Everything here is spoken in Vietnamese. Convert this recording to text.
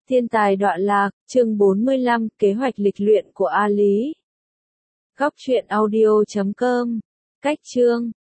Thiên tài đọa lạc, chương 45, kế hoạch lịch luyện của A Lý. Góc truyện audio.com. Cách chương